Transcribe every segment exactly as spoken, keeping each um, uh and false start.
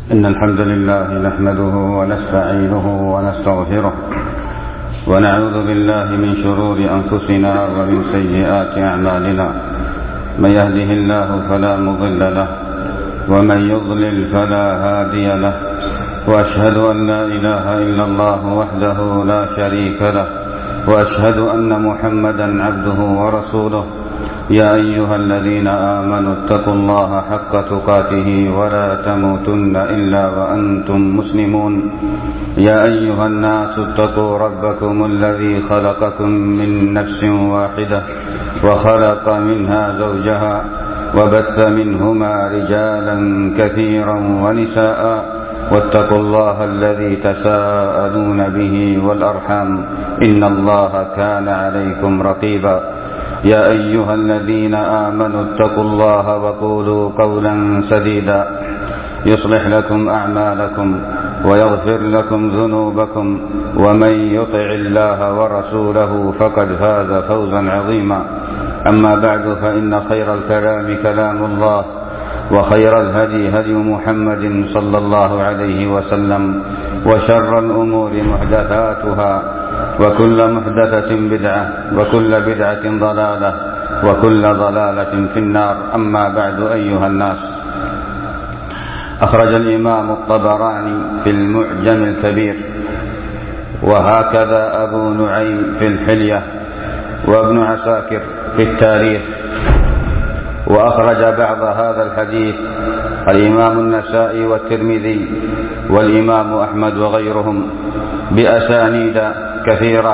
إن الحمد لله نحمده ونستعينه ونستغفره ونعوذ بالله من شرور أنفسنا ومن سيئات أعمالنا. من يهده الله فلا مضل له ومن يضلل فلا هادي له، وأشهد أن لا إله إلا الله وحده لا شريك له، وأشهد أن محمدا عبده ورسوله. يا أيها الذين آمنوا اتقوا الله حق تقاته ولا تموتن إلا وأنتم مسلمون. يا أيها الناس اتقوا ربكم الذي خلقكم من نفس واحدة وخلق منها زوجها وبث منهما رجالا كثيرا ونساء، واتقوا الله الذي تساءلون به والأرحام إن الله كان عليكم رقيبا. يا أيها الذين آمنوا اتقوا الله وقولوا قولا سديدا يصلح لكم أعمالكم ويغفر لكم ذنوبكم، ومن يطع الله ورسوله فقد فاز فوزا عظيما. أما بعد، فإن خير الكلام كلام الله، وخير الهدي هدي محمد صلى الله عليه وسلم، وشر الأمور محدثاتها، وكل محدثة بدعة، وكل بدعة ضلالة، وكل ضلالة في النار. أما بعد، أيها الناس، أخرج الإمام الطبراني في المعجم الكبير، وهكذا أبو نعيم في الحلية، وابن عساكر في التاريخ. وأخرج بعض هذا الحديث الإمام النسائي والترمذي والإمام أحمد وغيرهم بأسانيد كثيرة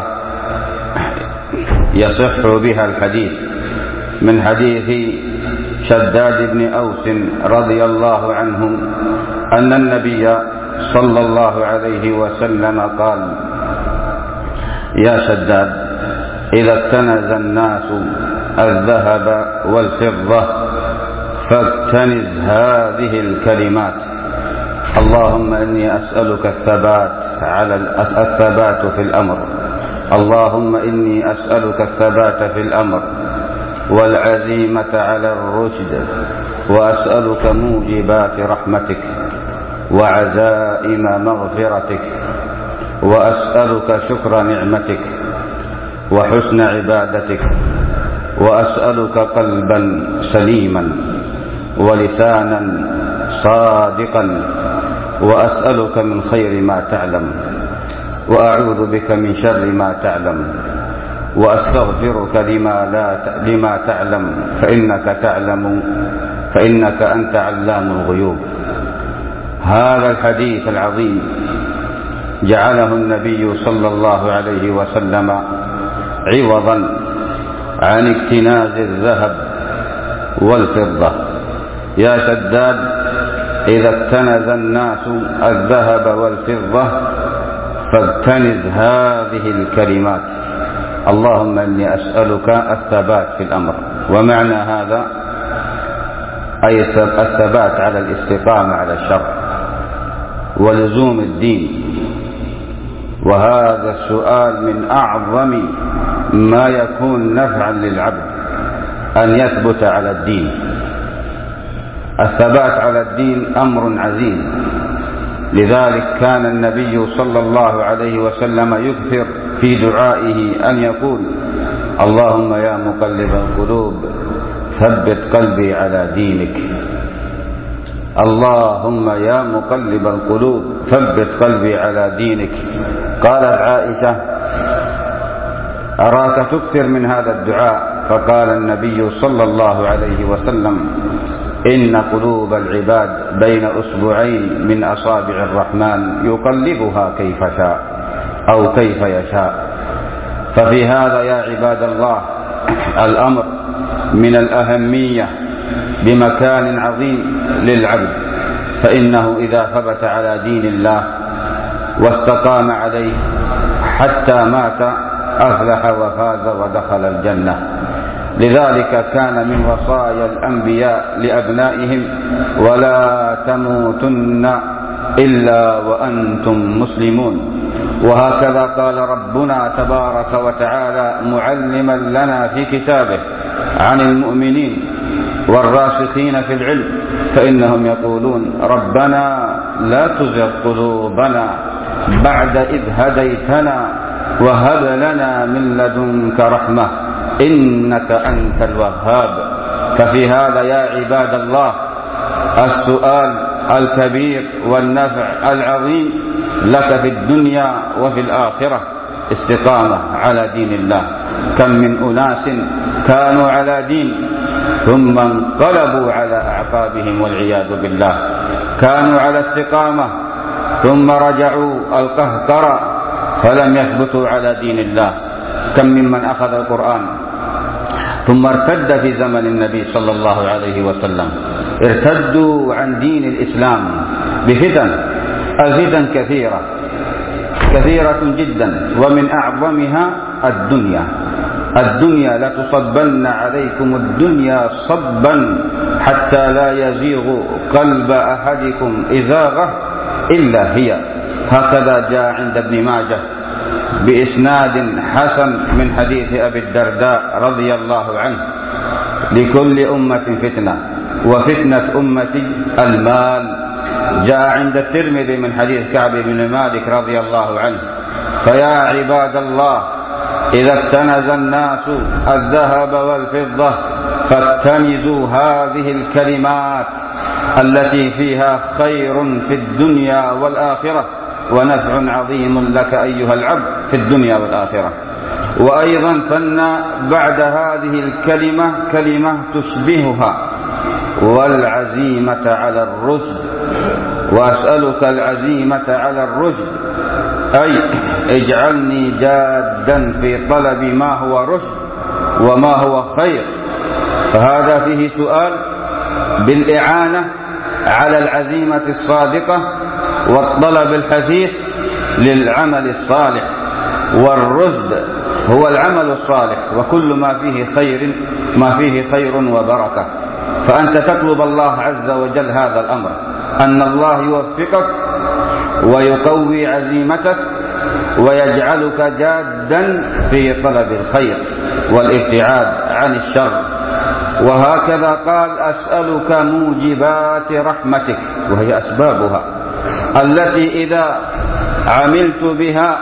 يصح بها الحديث، من حديث شداد بن أوس رضي الله عنه أن النبي صلى الله عليه وسلم قال: يا شداد، إذا اكتنز الناس الذهب والفضة فاكتنز هذه الكلمات: اللهم إني أسألك الثبات على الثبات في الأمر، اللهم إني أسألك الثبات في الأمر والعزيمة على الرشد، وأسألك موجبات رحمتك وعزائم مغفرتك، وأسألك شكر نعمتك وحسن عبادتك، وأسألك قلبا سليما ولسانا صادقا، وأسألك من خير ما تعلم، وأعوذ بك من شر ما تعلم، وأستغفرك لما, لا لما تعلم، فإنك تعلم فإنك أنت علام الغيوب. هذا الحديث العظيم جعله النبي صلى الله عليه وسلم عوضا عن اكتناز الذهب والفضة. يا شداد، إذا اكتنز الناس الذهب والفضة فاغتنز هذه الكلمات: اللهم إني أسألك الثبات في الأمر. ومعنى هذا أي الثبات على الاستقامة على الشرع ولزوم الدين. وهذا السؤال من أعظم ما يكون نفعا للعبد، أن يثبت على الدين. الثبات على الدين أمر عزيز، لذلك كان النبي صلى الله عليه وسلم يكثر في دعائه أن يقول: اللهم يا مقلب القلوب ثبت قلبي على دينك، اللهم يا مقلب القلوب ثبت قلبي على دينك. قالت عائشة: أراك تكثر من هذا الدعاء. فقال النبي صلى الله عليه وسلم: إن قلوب العباد بين أصبعين من أصابع الرحمن يقلبها كيف شاء أو كيف يشاء. ففي هذا يا عباد الله الأمر من الأهمية بمكان عظيم للعبد، فإنه إذا ثبت على دين الله واستقام عليه حتى مات أفلح وفاز ودخل الجنة. لذلك كان من وصايا الأنبياء لأبنائهم: ولا تموتن إلا وأنتم مسلمون. وهكذا قال ربنا تبارك وتعالى معلما لنا في كتابه عن المؤمنين والراسخين في العلم، فإنهم يقولون: ربنا لا تزغ قلوبنا بعد إذ هديتنا وهب لنا من لدنك رحمة إنك أنت الوهاب. ففي هذا يا عباد الله السؤال الكبير والنفع العظيم لك في الدنيا وفي الآخرة، استقامة على دين الله. كم من أناس كانوا على دين ثم انقلبوا على أعقابهم والعياذ بالله، كانوا على استقامة ثم رجعوا القهقرة فلم يثبتوا على دين الله. كم ممن أخذ القرآن ثم ارتد في زمن النبي صلى الله عليه وسلم، ارتدوا عن دين الإسلام بفتن. الفتن كثيرة كثيرة جدا، ومن أعظمها الدنيا. الدنيا لتصبن عليكم الدنيا صبا حتى لا يزيغ قلب أحدكم إزاغة إلا هي. هكذا جاء عند ابن ماجه بإسناد حسن من حديث أبي الدرداء رضي الله عنه: لكل أمة فتنة وفتنة أمتي المال. جاء عند الترمذي من حديث كعب بن مالك رضي الله عنه: فيا عباد الله إذا اكتنز الناس الذهب والفضة فاكتنزوا هذه الكلمات التي فيها خير في الدنيا والآخرة ونفع عظيم لك أيها العبد في الدنيا والآخرة. وأيضا ثنى بعد هذه الكلمة كلمة تشبهها: والعزيمة على الرشد. وأسألك العزيمة على الرشد، أي اجعلني جادا في طلب ما هو رشد وما هو خير. فهذا فيه سؤال بالإعانة على العزيمة الصادقة والطلب الحثيث للعمل الصالح. والرشد هو العمل الصالح وكل ما فيه خير ما فيه خير وبركة. فأنت تطلب الله عز وجل هذا الأمر، أن الله يوفقك ويقوي عزيمتك ويجعلك جادا في طلب الخير والابتعاد عن الشر. وهكذا قال: أسألك موجبات رحمتك، وهي أسبابها التي إذا عملت بها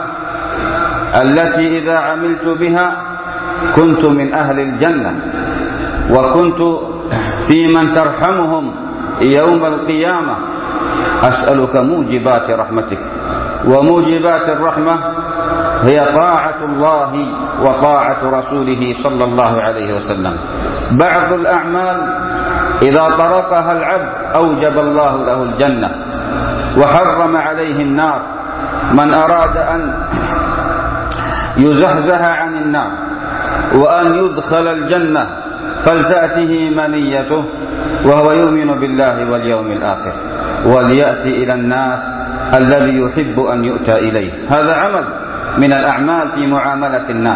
التي إذا عملت بها كنت من أهل الجنة، وكنت في من ترحمهم يوم القيامة. أسألك موجبات رحمتك. وموجبات الرحمة هي طاعة الله وطاعة رسوله صلى الله عليه وسلم. بعض الأعمال إذا طرقها العبد أوجب الله له الجنة وحرم عليه النار. من أراد أن يزحزح عن النار وأن يدخل الجنة فلتأته منيته وهو يؤمن بالله واليوم الآخر، وليأتي إلى الناس الذي يحب أن يؤتى إليه. هذا عمل من الأعمال في معاملة الناس.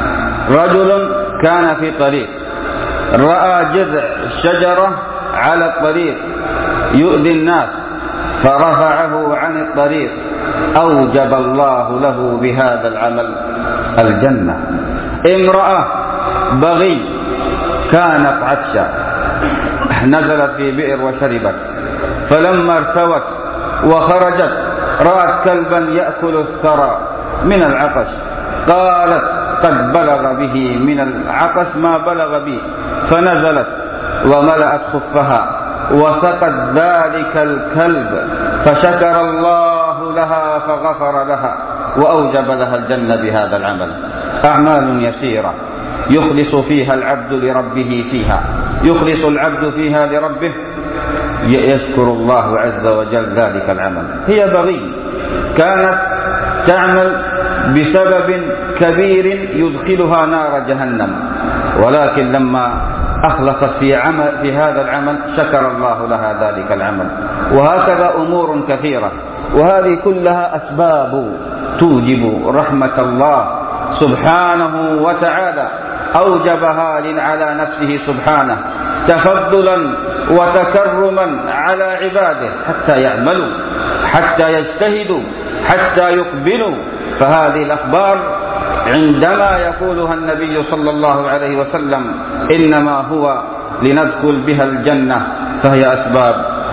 رجل كان في طريق رأى جذع شجرة على الطريق يؤذي الناس فرفعه عن الطريق، أوجب الله له بهذا العمل الجنة. امرأة بغي كانت عطشة نزلت في بئر وشربت، فلما ارتوت وخرجت رأت كلبا يأكل الثرى من العطش، قالت: قد بلغ به من العطش ما بلغ بي، فنزلت وملأت خفها وسقت ذلك الكلب، فشكر الله لها فغفر لها وأوجب لها الجنة بهذا العمل. أعمال يسيرة يخلص فيها العبد لربه فيها يخلص العبد فيها لربه، يشكر الله عز وجل ذلك العمل. هي بغي كانت تعمل بسبب كبير يدخلها نار جهنم، ولكن لما أخلصت في, عمل في هذا العمل شكر الله لها ذلك العمل. وهكذا أمور كثيرة، وهذه كلها أسباب توجب رحمة الله سبحانه وتعالى، أوجبها على نفسه سبحانه تفضلا وتكرما على عباده حتى يعملوا، حتى يجتهدوا، حتى يقبلوا. فهذه الأخبار عندما يقولها النبي صلى الله عليه وسلم إنما هو لندخل بها الجنة، فهي أسباب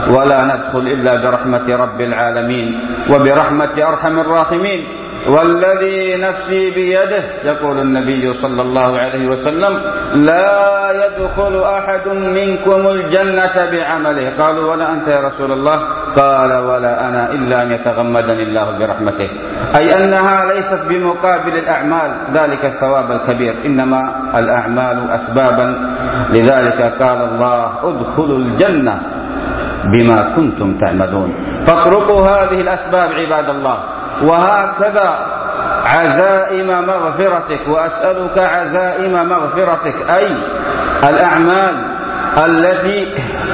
ولا ندخل إلا برحمة رب العالمين وبرحمة أرحم الراحمين، والذي نفسي بيده يقول النبي صلى الله عليه وسلم: لا يدخل أحد منكم الجنة بعمله. قالوا: ولا أنت يا رسول الله؟ قال: ولا أنا إلا أن يتغمدني الله برحمته، أي أنها ليست بمقابل الأعمال ذلك الثواب الكبير، إنما الأعمال أسبابا. لذلك قال الله: ادخلوا الجنة بما كنتم تعملون. فاطرقوا هذه الأسباب عباد الله، وهكذا عزائم مغفرتك، وأسألك عزائم مغفرتك، أي الأعمال التي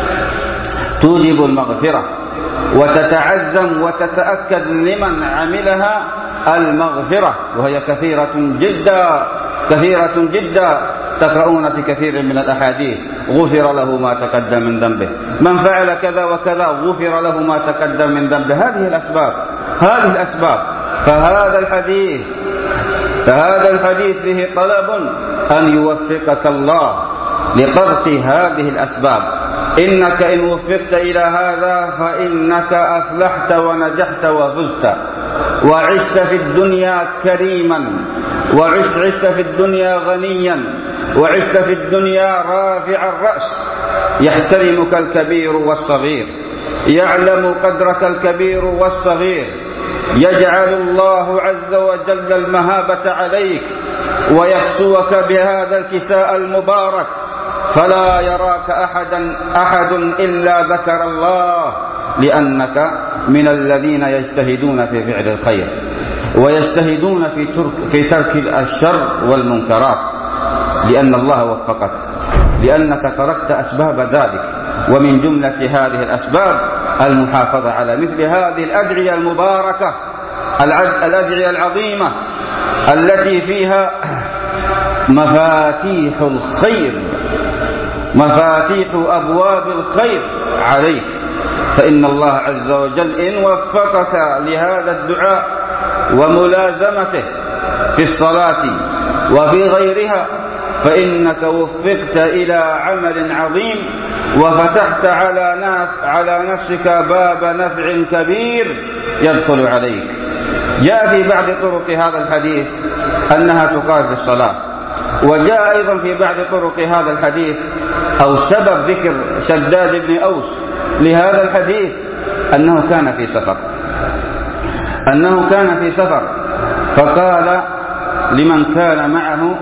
توجب المغفرة وتتعزم وتتأكد لمن عملها المغفرة، وهي كثيرة جدا كثيرة جدا. تقرؤون في كثير من الأحاديث: غفر له ما تقدم من ذنبه، من فعل كذا وكذا غفر له ما تقدم من ذنبه. هذه الأسباب هذه الأسباب فهذا الحديث فهذا الحديث فيه طلب أن يوفقك الله لقرص هذه الأسباب. إنك إن وفقت إلى هذا فإنك أفلحت ونجحت وفزت، وعشت في الدنيا كريما، وعشت عشت في الدنيا غنيا، وعشت في الدنيا رافع الرأس، يحترمك الكبير والصغير، يعلم قدرك الكبير والصغير، يجعل الله عز وجل المهابة عليك ويكسوك بهذا الكساء المبارك، فلا يراك أحدا أحد إلا ذكر الله، لأنك من الذين يجتهدون في فعل الخير ويجتهدون في ترك, في ترك الشر والمنكرات، لأن الله وفقك، لأنك تركت أسباب ذلك. ومن جملة هذه الأسباب المحافظة على مثل هذه الأدعية المباركة، الأدعية العظيمة التي فيها مفاتيح الخير، مفاتيح أبواب الخير عليك. فإن الله عز وجل إن وفقك لهذا الدعاء وملازمته في الصلاة وفي غيرها، فإنك وفقت إلى عمل عظيم، وفتحت على نفس على نفسك باب نفع كبير يدخل عليك. جاء في بعض طرق هذا الحديث أنها تقال في الصلاة، وجاء أيضا في بعض طرق هذا الحديث أو سبب ذكر شداد بن أوس لهذا الحديث أنه كان في سفر أنه كان في سفر فقال لمن كان معه: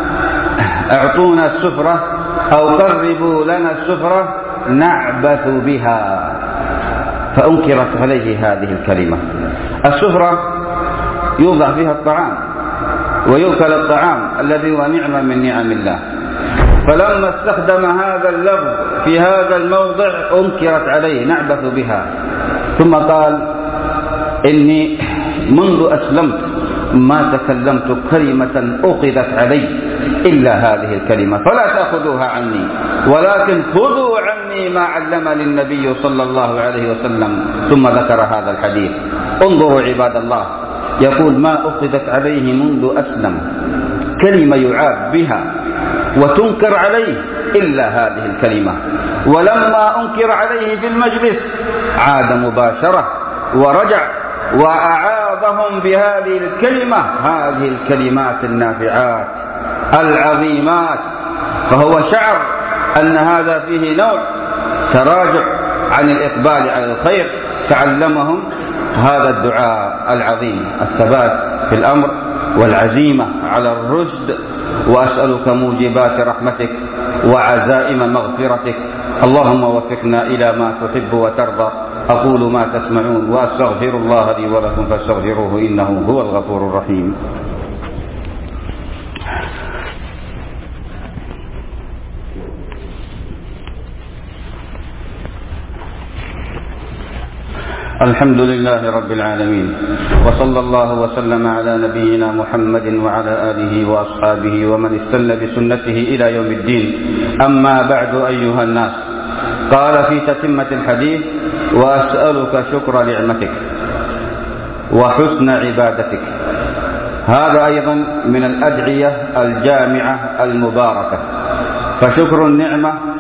اعطونا السفرة أو قربوا لنا السفرة نعبث بها. فأنكرت عليه هذه الكلمة. السفرة يوضع فيها الطعام ويؤكل الطعام الذي هو نعمة من نعم الله، فلما استخدم هذا اللفظ في هذا الموضع أنكرت عليه: نعبث بها. ثم قال: إني منذ أسلمت ما تكلمت كلمة أخذت علي إلا هذه الكلمة، فلا تأخذوها عني، ولكن خذوا عني ما علمني النبي صلى الله عليه وسلم. ثم ذكر هذا الحديث. انظروا عباد الله، يقول: ما أخذت عليه منذ أسلم، كلمة يعاب بها وتنكر عليه إلا هذه الكلمة. ولما أنكر عليه في المجلس عاد مباشرة ورجع وأعاذهم بهذه الكلمة، هذه الكلمات النافعات العظيمات. فهو شعر أن هذا فيه نوع تراجع عن الإقبال على الخير، تعلمهم هذا الدعاء العظيم: الثبات في الأمر والعزيمة على الرشد، وأسألك موجبات رحمتك وعزائم مغفرتك. اللهم وفقنا إلى ما تحب وترضى. أقول ما تسمعون وأستغفر الله لي ولكم فاستغفروه إنه هو الغفور الرحيم. الحمد لله رب العالمين، وصلى الله وسلم على نبينا محمد وعلى آله وأصحابه ومن استنى بسنته إلى يوم الدين. أما بعد أيها الناس، قال في تتمة الحديث: وأسألك شكر نعمتك وحسن عبادتك. هذا أيضا من الأدعية الجامعة المباركة. فشكر النعمة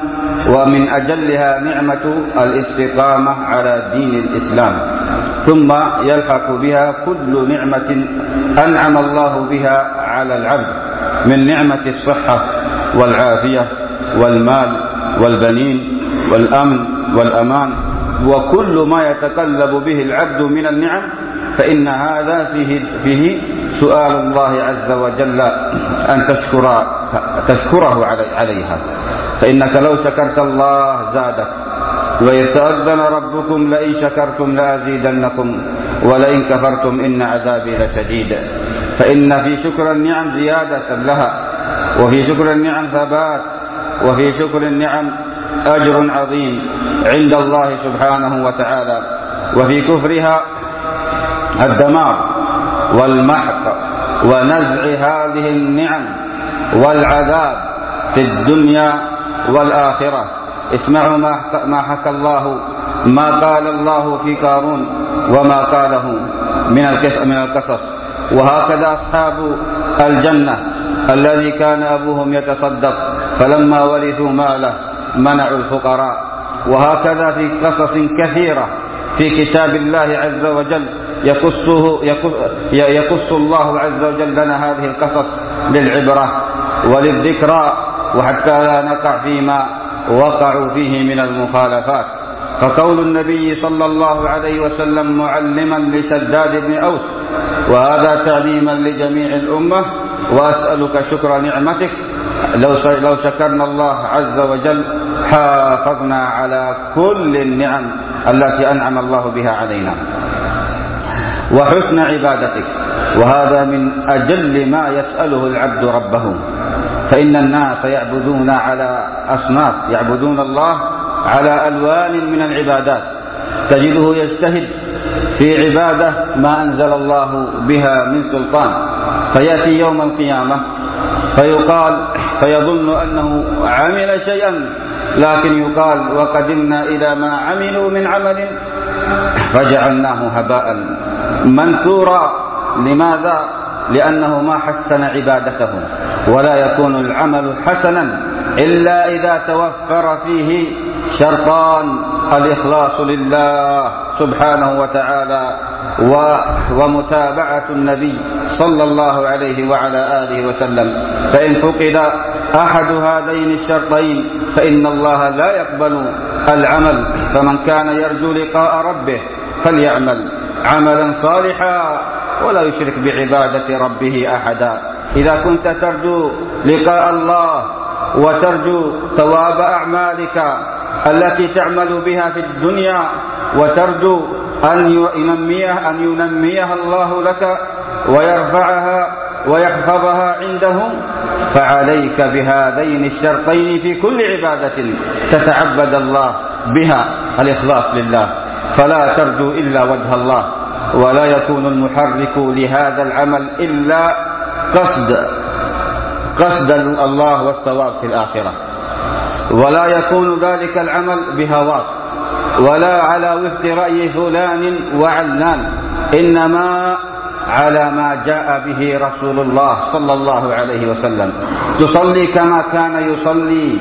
ومن أجلها نعمة الاستقامة على دين الإسلام، ثم يلحق بها كل نعمة أنعم الله بها على العبد من نعمة الصحة والعافية والمال والبنين والأمن والأمان، وكل ما يتقلب به العبد من النعم، فإن هذا فيه, فيه سؤال الله عز وجل أن تشكر تشكره عليها، فإنك لو شكرت الله زادك، وإذ تأذن ربكم لئن شكرتم لأزيدنكم ولئن كفرتم إن عذابي لشديد. فإن في شكر النعم زيادة لها، وفي شكر النعم ثبات، وفي شكر النعم أجر عظيم عند الله سبحانه وتعالى، وفي كفرها الدمار والمحق ونزع هذه النعم والعذاب في الدنيا والآخرة. اسمعوا ما حكى الله، ما قال الله في قارون وما قاله من القصص. وهكذا أصحاب الجنة الذي كان أبوهم يتصدق فلما ورثوا ماله منعوا الفقراء. وهكذا في قصص كثيرة في كتاب الله عز وجل يقصه يقص الله عز وجل لنا هذه القصص للعبرة وللذكرى، وحتى لا نقع فيما وقعوا فيه من المخالفات. فقول النبي صلى الله عليه وسلم معلما لشداد بن أوس: وهذا تعليما لجميع الأمة، وأسألك شكر نعمتك، لو شكرنا الله عز وجل حافظنا على كل النعم التي أنعم الله بها علينا، وحسن عبادتك. وهذا من أجل ما يسأله العبد ربه، فإن الناس يعبدون على أصناف، يعبدون الله على ألوان من العبادات، تجده يجتهد في عبادة ما أنزل الله بها من سلطان، فيأتي يوم القيامة فيقال فيظن أنه عمل شيئا، لكن يقال: وقدمنا إلى ما عملوا من عمل فجعلناه هباء منثورا. لماذا؟ لأنه ما حسن عبادته، ولا يكون العمل حسنا إلا إذا توفر فيه شرطان: الإخلاص لله سبحانه وتعالى ومتابعة النبي صلى الله عليه وعلى آله وسلم. فإن فقد أحد هذين الشرطين فإن الله لا يقبل العمل. فمن كان يرجو لقاء ربه فليعمل عملا صالحا ولا يشرك بعبادة ربه أحدا. إذا كنت ترجو لقاء الله وترجو ثواب أعمالك التي تعمل بها في الدنيا، وترجو أن ينميها, أن ينميها الله لك ويرفعها ويحفظها عنده، فعليك بهذين الشرطين في كل عبادة تتعبد الله بها: الإخلاص لله، فلا ترجو إلا وجه الله، ولا يكون المحرك لهذا العمل إلا قصد قصد الله والثواب في الآخرة، ولا يكون ذلك العمل بهواك ولا على وفق رأي فلان وعلان، إنما على ما جاء به رسول الله صلى الله عليه وسلم. تصلي كما كان يصلي،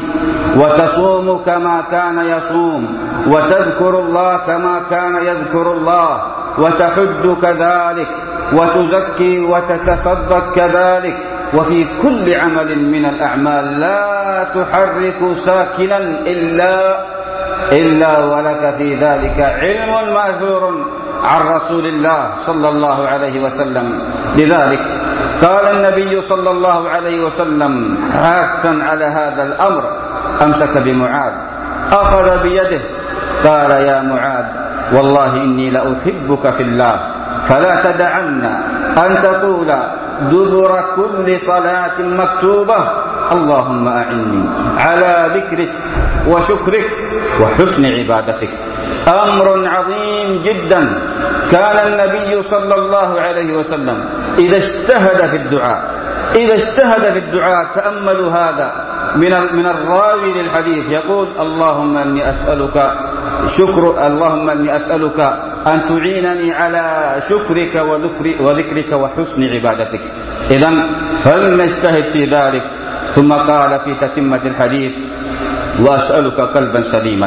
وتصوم كما كان يصوم، وتذكر الله كما كان يذكر الله، وتحج كذلك، وتزكي وتتصدق كذلك. وفي كل عمل من الأعمال لا تحرك ساكنا إلا إلا ولك في ذلك علم مأثور عن رسول الله صلى الله عليه وسلم. لذلك قال النبي صلى الله عليه وسلم حاثا على هذا الأمر: أمسك بمعاذ أخذ بيده قال: يا معاذ، والله إني لأحبك في الله، فلا تدعن أن تقول دبر كل صلاة مكتوبة: اللهم أعني على ذكرك وشكرك وحسن عبادتك. أمر عظيم جدا. كان النبي صلى الله عليه وسلم إذا اجتهد في الدعاء إذا اجتهد في الدعاء تأملوا هذا من من الراوي للحديث، يقول: اللهم إني أسألك شكر اللهم إني أسألك أن تعينني على شكرك وذكرك وحسن عبادتك. إذن فلنجتهد في ذلك. ثم قال في تتمة الحديث: وأسألك قلبا سليما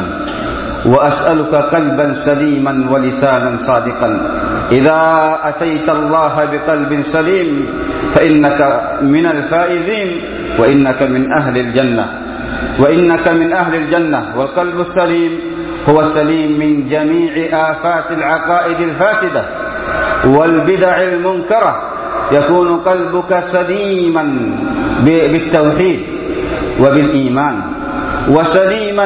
وأسألك قلبا سليما ولسانا صادقا. إذا أتيت الله بقلب سليم فإنك من الفائزين وإنك من أهل الجنة وإنك من أهل الجنة. والقلب السليم هو السليم من جميع آفات العقائد الفاسدة والبدع المنكرة. يكون قلبك سليما بالتوحيد وبالإيمان، وسليما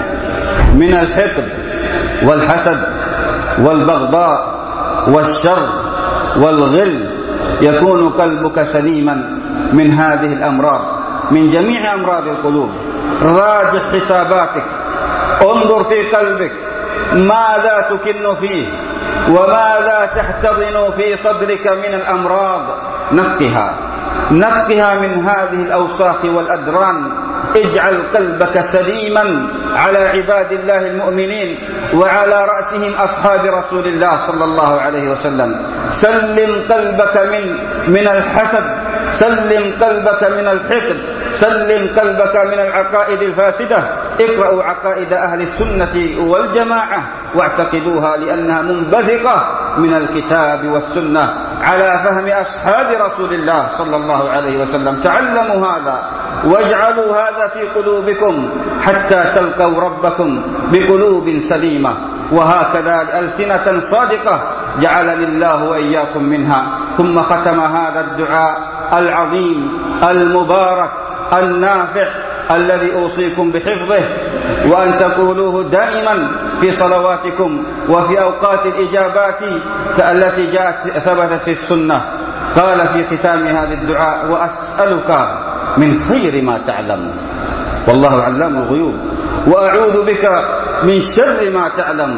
من الحقد والحسد والبغضاء والشر والغل. يكون قلبك سليما من هذه الأمراض، من جميع أمراض القلوب. راجع حساباتك، انظر في قلبك ماذا تكن فيه وماذا تحتضن في صدرك من الأمراض. نقها نقها من هذه الأوساخ والأدران. اجعل قلبك سليما على عباد الله المؤمنين وعلى رأسهم أصحاب رسول الله صلى الله عليه وسلم. سلم قلبك من من الحسد، سلم قلبك من الحقد، سلم قلبك من العقائد الفاسدة. اقرأوا عقائد أهل السنة والجماعة واعتقدوها لأنها منبثقة من الكتاب والسنة على فهم أصحاب رسول الله صلى الله عليه وسلم. تعلموا هذا واجعلوا هذا في قلوبكم حتى تلقوا ربكم بقلوب سليمة. وهكذا ألسنة صادقة جعلني الله وإياكم منها. ثم ختم هذا الدعاء العظيم المبارك النافع الذي أوصيكم بحفظه وأن تقولوه دائما في صلواتكم وفي أوقات الإجابات التي جاءت ثبتت في السنة. قال في ختام هذا الدعاء: وأسألك من خير ما تعلم والله علام الغيوب، وأعوذ بك من شر ما تعلم،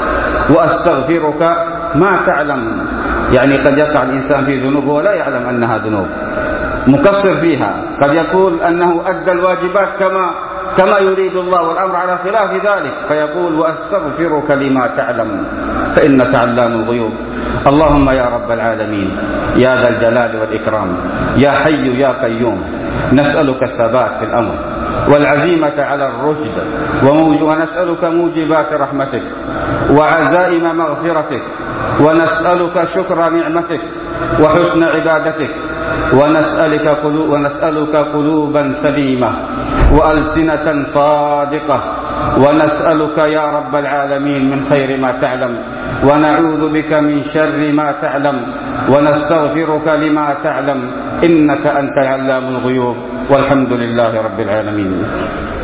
وأستغفرك ما تعلم. يعني قد يقع الإنسان في ذنوب ولا يعلم أنها ذنوب، مقصر فيها، قد يقول أنه أدى الواجبات كما كما يريد الله والأمر على خلاف ذلك، فيقول: وأستغفرك لما تعلم فإنك علام الغيوب. اللهم يا رب العالمين يا ذا الجلال والإكرام يا حي يا قيوم، نسألك الثبات في الأمر والعزيمة على الرشد، ونسألك موجبات رحمتك وعزائم مغفرتك، ونسألك شكر نعمتك وحسن عبادتك، ونسألك قلوب ونسألك قلوبا سليمة وألسنة صادقة، ونسألك يا رب العالمين من خير ما تعلم، ونعوذ بك من شر ما تعلم، ونستغفرك لما تعلم، إنك أنت علام الغيوب. والحمد لله رب العالمين.